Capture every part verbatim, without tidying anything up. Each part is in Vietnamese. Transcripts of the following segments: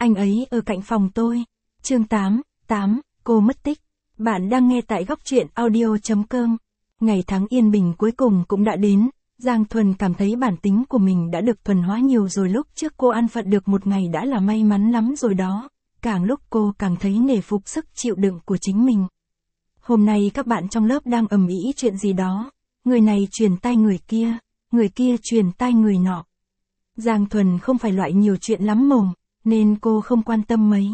Anh ấy ở cạnh phòng tôi. Chương tám, tám, cô mất tích. Bạn đang nghe tại góc truyện audio chấm com. Ngày tháng yên bình cuối cùng cũng đã đến. Giang Thuần cảm thấy bản tính của mình đã được thuần hóa nhiều rồi, lúc trước cô an phận được một ngày đã là may mắn lắm rồi đó. Càng lúc cô càng thấy nể phục sức chịu đựng của chính mình. Hôm nay các bạn trong lớp đang ầm ĩ chuyện gì đó. Người này truyền tai người kia, người kia truyền tai người nọ. Giang Thuần không phải loại nhiều chuyện lắm mồm, nên cô không quan tâm mấy.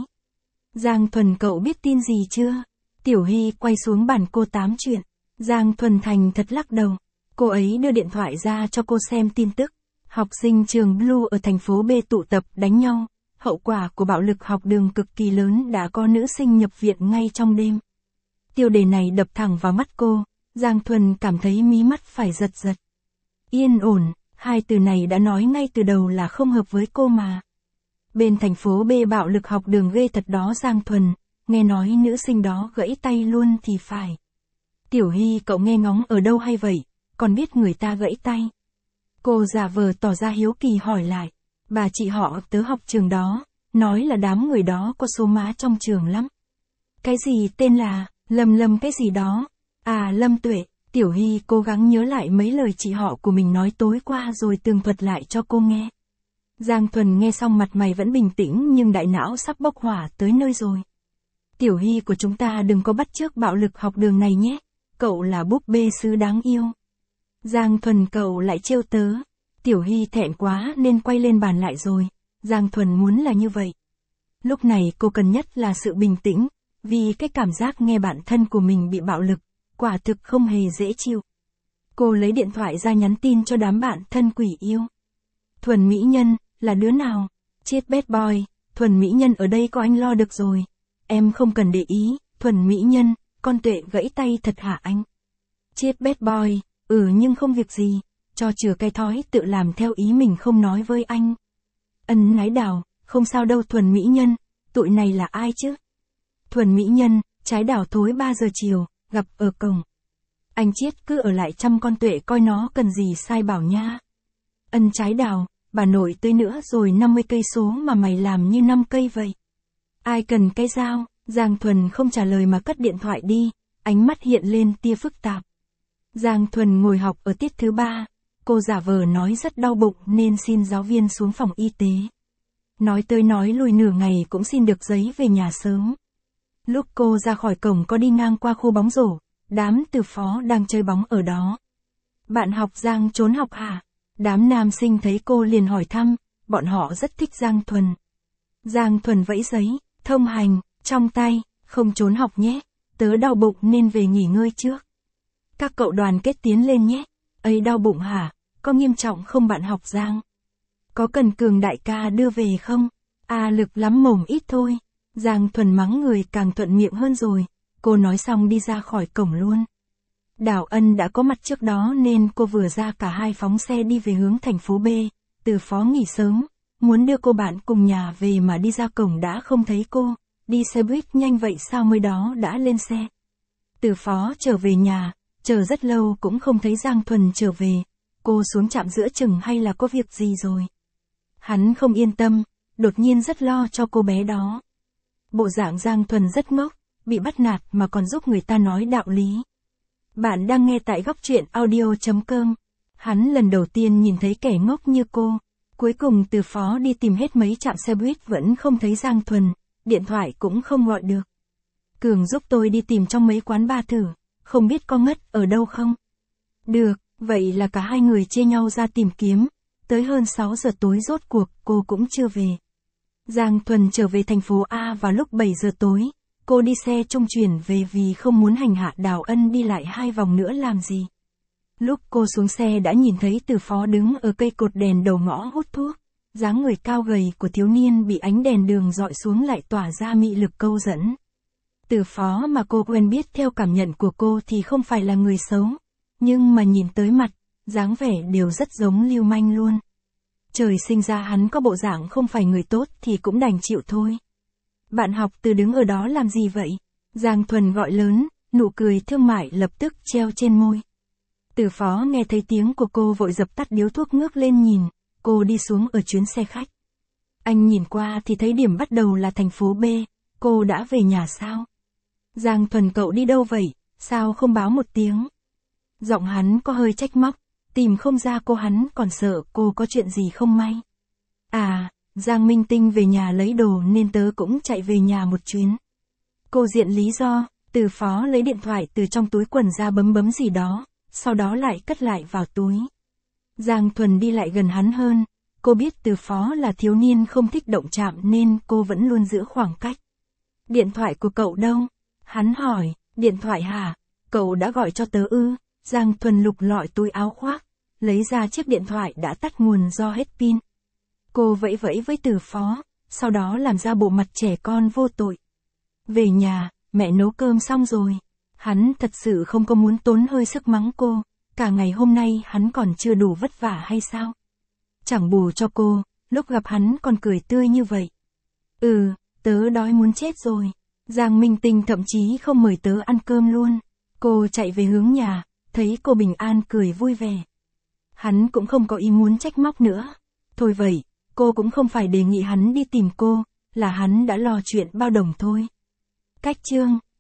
Giang Thuần, cậu biết tin gì chưa? Tiểu Hy quay xuống bàn cô tám chuyện. Giang Thuần thành thật lắc đầu. Cô ấy đưa điện thoại ra cho cô xem tin tức. Học sinh trường Blue ở thành phố B tụ tập đánh nhau. Hậu quả của bạo lực học đường cực kỳ lớn, đã có nữ sinh nhập viện ngay trong đêm. Tiêu đề này đập thẳng vào mắt cô. Giang Thuần cảm thấy mí mắt phải giật giật. Yên ổn, hai từ này đã nói ngay từ đầu là không hợp với cô mà. Bên thành phố B bạo lực học đường ghê thật đó Giang Thuần, nghe nói nữ sinh đó gãy tay luôn thì phải. Tiểu Hy, cậu nghe ngóng ở đâu hay vậy, còn biết người ta gãy tay? Cô giả vờ tỏ ra hiếu kỳ hỏi lại. Bà chị họ tớ học trường đó, nói là đám người đó có số má trong trường lắm. Cái gì tên là, Lâm Lâm cái gì đó? À, Lâm Tuệ. Tiểu Hy cố gắng nhớ lại mấy lời chị họ của mình nói tối qua rồi tường thuật lại cho cô nghe. Giang Thuần nghe xong mặt mày vẫn bình tĩnh nhưng đại não sắp bốc hỏa tới nơi rồi. Tiểu Hy của chúng ta đừng có bắt chước bạo lực học đường này nhé, cậu là búp bê sứ đáng yêu. Giang Thuần, cậu lại trêu tớ. Tiểu Hy thẹn quá nên quay lên bàn lại rồi. Giang Thuần muốn là như vậy. Lúc này cô cần nhất là sự bình tĩnh, vì cái cảm giác nghe bạn thân của mình bị bạo lực, quả thực không hề dễ chịu. Cô lấy điện thoại ra nhắn tin cho đám bạn thân quỷ yêu. Thuần Mỹ Nhân, là đứa nào? Chết bad boy, Thuần Mỹ Nhân ở đây có anh lo được rồi. Em không cần để ý, Thuần Mỹ Nhân, con Tuệ gãy tay thật hả anh? Chết bad boy, ừ nhưng không việc gì, cho chừa cái thói tự làm theo ý mình không nói với anh. Ân Ái Đào, không sao đâu Thuần Mỹ Nhân, tụi này là ai chứ? Thuần Mỹ Nhân, Trái Đào thối ba giờ chiều, gặp ở cổng. Anh Chiết cứ ở lại chăm con Tuệ coi nó cần gì sai bảo nha. Ân Trái Đào, bà nội tới nữa rồi, năm mươi cây số mà mày làm như năm cây vậy. Ai cần cái dao? Giang Thuần không trả lời mà cất điện thoại đi, ánh mắt hiện lên tia phức tạp. Giang Thuần ngồi học ở tiết thứ ba, cô giả vờ nói rất đau bụng nên xin giáo viên xuống phòng y tế. Nói tới nói lùi nửa ngày cũng xin được giấy về nhà sớm. Lúc cô ra khỏi cổng có đi ngang qua khu bóng rổ, đám Từ Phó đang chơi bóng ở đó. Bạn học Giang trốn học hả? Đám nam sinh thấy cô liền hỏi thăm, bọn họ rất thích Giang Thuần. Giang Thuần vẫy giấy, thông hành, trong tay, không trốn học nhé, tớ đau bụng nên về nghỉ ngơi trước. Các cậu đoàn kết tiến lên nhé. Ấy, đau bụng hả? Có nghiêm trọng không bạn học Giang? Có cần Cường đại ca đưa về không? À, lực lắm mồm ít thôi. Giang Thuần mắng người càng thuận miệng hơn rồi. Cô nói xong đi ra khỏi cổng luôn. Đào Ân đã có mặt trước đó nên cô vừa ra cả hai phóng xe đi về hướng thành phố B. Từ Phó nghỉ sớm, muốn đưa cô bạn cùng nhà về mà đi ra cổng đã không thấy cô. Đi xe buýt nhanh vậy sao mới đó đã lên xe. Từ Phó trở về nhà, chờ rất lâu cũng không thấy Giang Thuần trở về. Cô xuống trạm giữa chừng hay là có việc gì rồi? Hắn không yên tâm, đột nhiên rất lo cho cô bé đó. Bộ dạng Giang Thuần rất ngốc, bị bắt nạt mà còn giúp người ta nói đạo lý. Bạn đang nghe tại góc truyện audio chấm com. Hắn lần đầu tiên nhìn thấy kẻ ngốc như cô. Cuối cùng Từ Phó đi tìm hết mấy trạm xe buýt vẫn không thấy Giang Thuần, điện thoại cũng không gọi được. Cường giúp tôi đi tìm trong mấy quán bar thử, không biết có ngất ở đâu không? Được, vậy là cả hai người chia nhau ra tìm kiếm. Tới hơn sáu giờ tối rốt cuộc cô cũng chưa về. Giang Thuần trở về thành phố A vào lúc bảy giờ tối. Cô đi xe trung chuyển về vì không muốn hành hạ Đào Ân đi lại hai vòng nữa làm gì. Lúc cô xuống xe đã nhìn thấy Từ Phó đứng ở cây cột đèn đầu ngõ hút thuốc. Dáng người cao gầy của thiếu niên bị ánh đèn đường dọi xuống lại tỏa ra mị lực câu dẫn. Từ Phó mà cô quen biết theo cảm nhận của cô thì không phải là người xấu. Nhưng mà nhìn tới mặt, dáng vẻ đều rất giống lưu manh luôn. Trời sinh ra hắn có bộ dạng không phải người tốt thì cũng đành chịu thôi. Bạn học Từ đứng ở đó làm gì vậy? Giang Thuần gọi lớn, nụ cười thương mại lập tức treo trên môi. Từ Phó nghe thấy tiếng của cô vội dập tắt điếu thuốc ngước lên nhìn, cô đi xuống ở chuyến xe khách. Anh nhìn qua thì thấy điểm bắt đầu là thành phố B, cô đã về nhà sao? Giang Thuần cậu đi đâu vậy, sao không báo một tiếng? Giọng hắn có hơi trách móc, tìm không ra cô hắn còn sợ cô có chuyện gì không may. À, Giang Minh Tinh về nhà lấy đồ nên tớ cũng chạy về nhà một chuyến. Cô diện lý do, Từ Phó lấy điện thoại từ trong túi quần ra bấm bấm gì đó, sau đó lại cất lại vào túi. Giang Thuần đi lại gần hắn hơn, cô biết Từ Phó là thiếu niên không thích động chạm nên cô vẫn luôn giữ khoảng cách. Điện thoại của cậu đâu? Hắn hỏi, điện thoại hả? Cậu đã gọi cho tớ ư? Giang Thuần lục lọi túi áo khoác, lấy ra chiếc điện thoại đã tắt nguồn do hết pin. Cô vẫy vẫy với Từ Phó, sau đó làm ra bộ mặt trẻ con vô tội. Về nhà, mẹ nấu cơm xong rồi. Hắn thật sự không có muốn tốn hơi sức mắng cô, cả ngày hôm nay hắn còn chưa đủ vất vả hay sao? Chẳng bù cho cô, lúc gặp hắn còn cười tươi như vậy. Ừ, tớ đói muốn chết rồi. Giang Minh Tinh thậm chí không mời tớ ăn cơm luôn. Cô chạy về hướng nhà, thấy cô bình an cười vui vẻ. Hắn cũng không có ý muốn trách móc nữa. Thôi vậy, cô cũng không phải đề nghị hắn đi tìm cô, là hắn đã lo chuyện bao đồng thôi. Cách chương